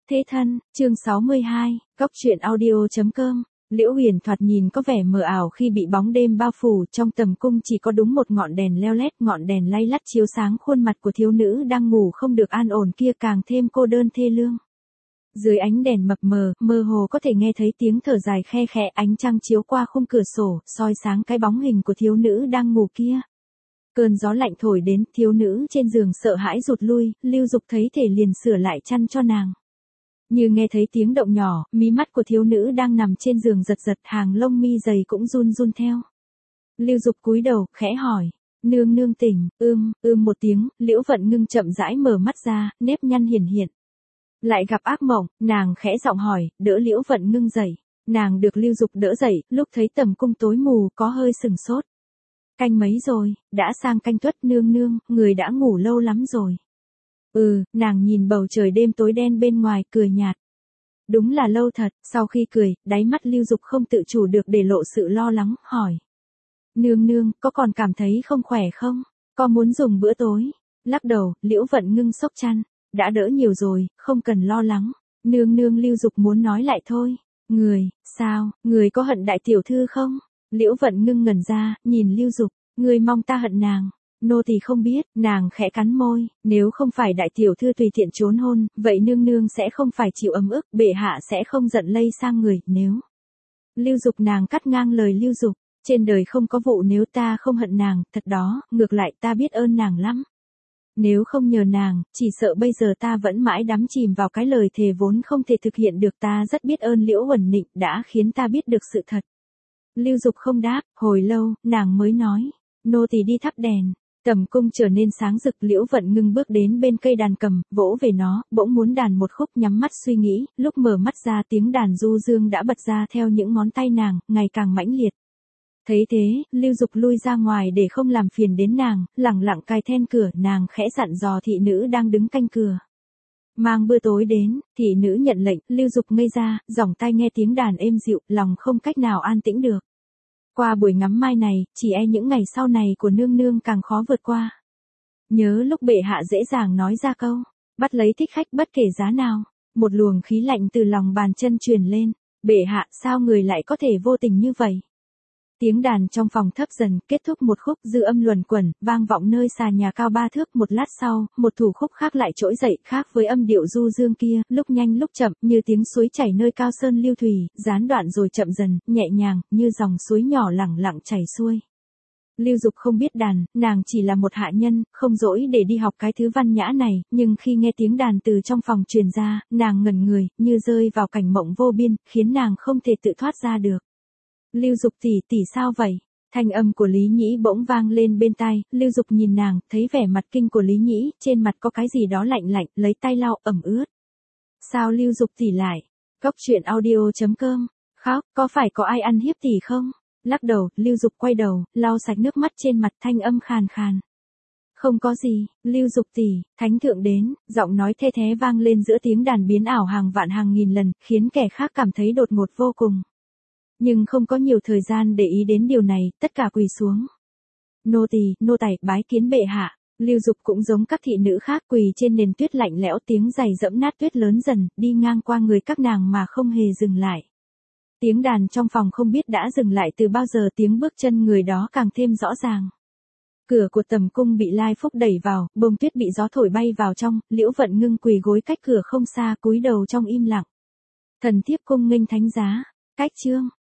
Thế thân, chương 62, góc truyện audio.com. Liễu Huyền thoạt nhìn có vẻ mờ ảo khi bị bóng đêm bao phủ, trong tầm cung chỉ có đúng một ngọn đèn leo lét, ngọn đèn lay lắt chiếu sáng khuôn mặt của thiếu nữ đang ngủ không được an ổn kia càng thêm cô đơn thê lương. Dưới ánh đèn mập mờ, mơ hồ có thể nghe thấy tiếng thở dài khe khẽ, ánh trăng chiếu qua khung cửa sổ, soi sáng cái bóng hình của thiếu nữ đang ngủ kia. Cơn gió lạnh thổi đến, thiếu nữ trên giường sợ hãi rụt lui, Lưu Dục thấy thể liền sửa lại chăn cho nàng. Như nghe thấy tiếng động nhỏ, mí mắt của thiếu nữ đang nằm trên giường giật giật, hàng lông mi dày cũng run run theo. Lưu Dục cúi đầu, khẽ hỏi, nương nương tỉnh, một tiếng, Liễu Vận Ngưng chậm rãi mở mắt ra, nếp nhăn hiển hiện. Lại gặp ác mộng, nàng khẽ giọng hỏi, đỡ Liễu Vận Ngưng dậy. Nàng được Lưu Dục đỡ dậy, lúc thấy tầm cung tối mù, có hơi sừng sốt. Canh mấy rồi, đã sang canh tuất, nương nương, người đã ngủ lâu lắm rồi. Nàng nhìn bầu trời đêm tối đen bên ngoài, cười nhạt. Đúng là lâu thật, sau khi cười, đáy mắt Lưu Dục không tự chủ được để lộ sự lo lắng, hỏi. Nương nương, có còn cảm thấy không khỏe không? Có muốn dùng bữa tối? Lắc đầu, Liễu Vận Ngưng xốc chăn. Đã đỡ nhiều rồi, không cần lo lắng. Nương nương, Lưu Dục muốn nói lại thôi. Sao, người có hận đại tiểu thư không? Liễu Vận Ngưng ngẩn ra, nhìn Lưu Dục, người mong ta hận nàng. Nô tỳ không biết, nàng khẽ cắn môi, nếu không phải đại tiểu thư tùy tiện trốn hôn, vậy nương nương sẽ không phải chịu ấm ức, bệ hạ sẽ không giận lây sang người, nếu. Lưu Dục, nàng cắt ngang lời Lưu Dục, trên đời không có vụ nếu ta không hận nàng, thật đó, ngược lại ta biết ơn nàng lắm. Nếu không nhờ nàng, chỉ sợ bây giờ ta vẫn mãi đắm chìm vào cái lời thề vốn không thể thực hiện được, ta rất biết ơn Liễu Uẩn Nịnh đã khiến ta biết được sự thật. Lưu Dục không đáp, hồi lâu, nàng mới nói, nô tỳ đi thắp đèn. Tầm cung trở nên sáng rực, Liễu Vận Ngưng bước đến bên cây đàn cầm, vỗ về nó, bỗng muốn đàn một khúc, nhắm mắt suy nghĩ, lúc mở mắt ra tiếng đàn du dương đã bật ra theo những ngón tay nàng, ngày càng mãnh liệt. Thấy thế, Lưu Dục lui ra ngoài để không làm phiền đến nàng, lẳng lặng cài then cửa, nàng khẽ dặn dò thị nữ đang đứng canh cửa. Mang bữa tối đến, thị nữ nhận lệnh, Lưu Dục ngây ra, dòng tai nghe tiếng đàn êm dịu, lòng không cách nào an tĩnh được. Qua buổi ngắm mai này, chỉ e những ngày sau này của nương nương càng khó vượt qua. Nhớ lúc bệ hạ dễ dàng nói ra câu, bắt lấy thích khách bất kể giá nào. Một luồng khí lạnh từ lòng bàn chân truyền lên, bệ hạ sao người lại có thể vô tình như vậy. Tiếng đàn trong phòng thấp dần, kết thúc một khúc, dư âm luẩn quẩn, vang vọng nơi xà nhà cao 3 thước. Một lát sau, một thủ khúc khác lại trỗi dậy, khác với âm điệu du dương kia, lúc nhanh lúc chậm, như tiếng suối chảy nơi cao sơn lưu thủy, gián đoạn rồi chậm dần, nhẹ nhàng, như dòng suối nhỏ lẳng lặng chảy xuôi. Lưu Dục không biết đàn, nàng chỉ là một hạ nhân, không dỗi để đi học cái thứ văn nhã này, nhưng khi nghe tiếng đàn từ trong phòng truyền ra, nàng ngẩn người, như rơi vào cảnh mộng vô biên, khiến nàng không thể tự thoát ra được. Lưu Dục tỷ sao vậy? Thanh âm của Lý Nhĩ bỗng vang lên bên tai, Lưu Dục nhìn nàng, thấy vẻ mặt kinh của Lý Nhĩ, trên mặt có cái gì đó lạnh lạnh, lấy tay lau, ẩm ướt. Sao Lưu Dục tỷ lại? Góc truyện audio.com. Khóc, có phải có ai ăn hiếp tỷ không? Lắc đầu, Lưu Dục quay đầu, lau sạch nước mắt trên mặt, thanh âm khàn khàn. Không có gì, Lưu Dục tỷ, thánh thượng đến, giọng nói the thé vang lên giữa tiếng đàn biến ảo hàng vạn hàng nghìn lần, khiến kẻ khác cảm thấy đột ngột vô cùng. Nhưng không có nhiều thời gian để ý đến điều này, tất cả quỳ xuống. Nô tỳ, nô tài, bái kiến bệ hạ. Lưu Dục cũng giống các thị nữ khác quỳ trên nền tuyết lạnh lẽo, tiếng giày dẫm nát tuyết lớn dần, đi ngang qua người các nàng mà không hề dừng lại. Tiếng đàn trong phòng không biết đã dừng lại từ bao giờ, tiếng bước chân người đó càng thêm rõ ràng. Cửa của tầm cung bị Lai Phúc đẩy vào, bông tuyết bị gió thổi bay vào trong, Liễu Vận Ngưng quỳ gối cách cửa không xa, cúi đầu trong im lặng. Thần thiếp cung nghênh thánh giá. Cách chương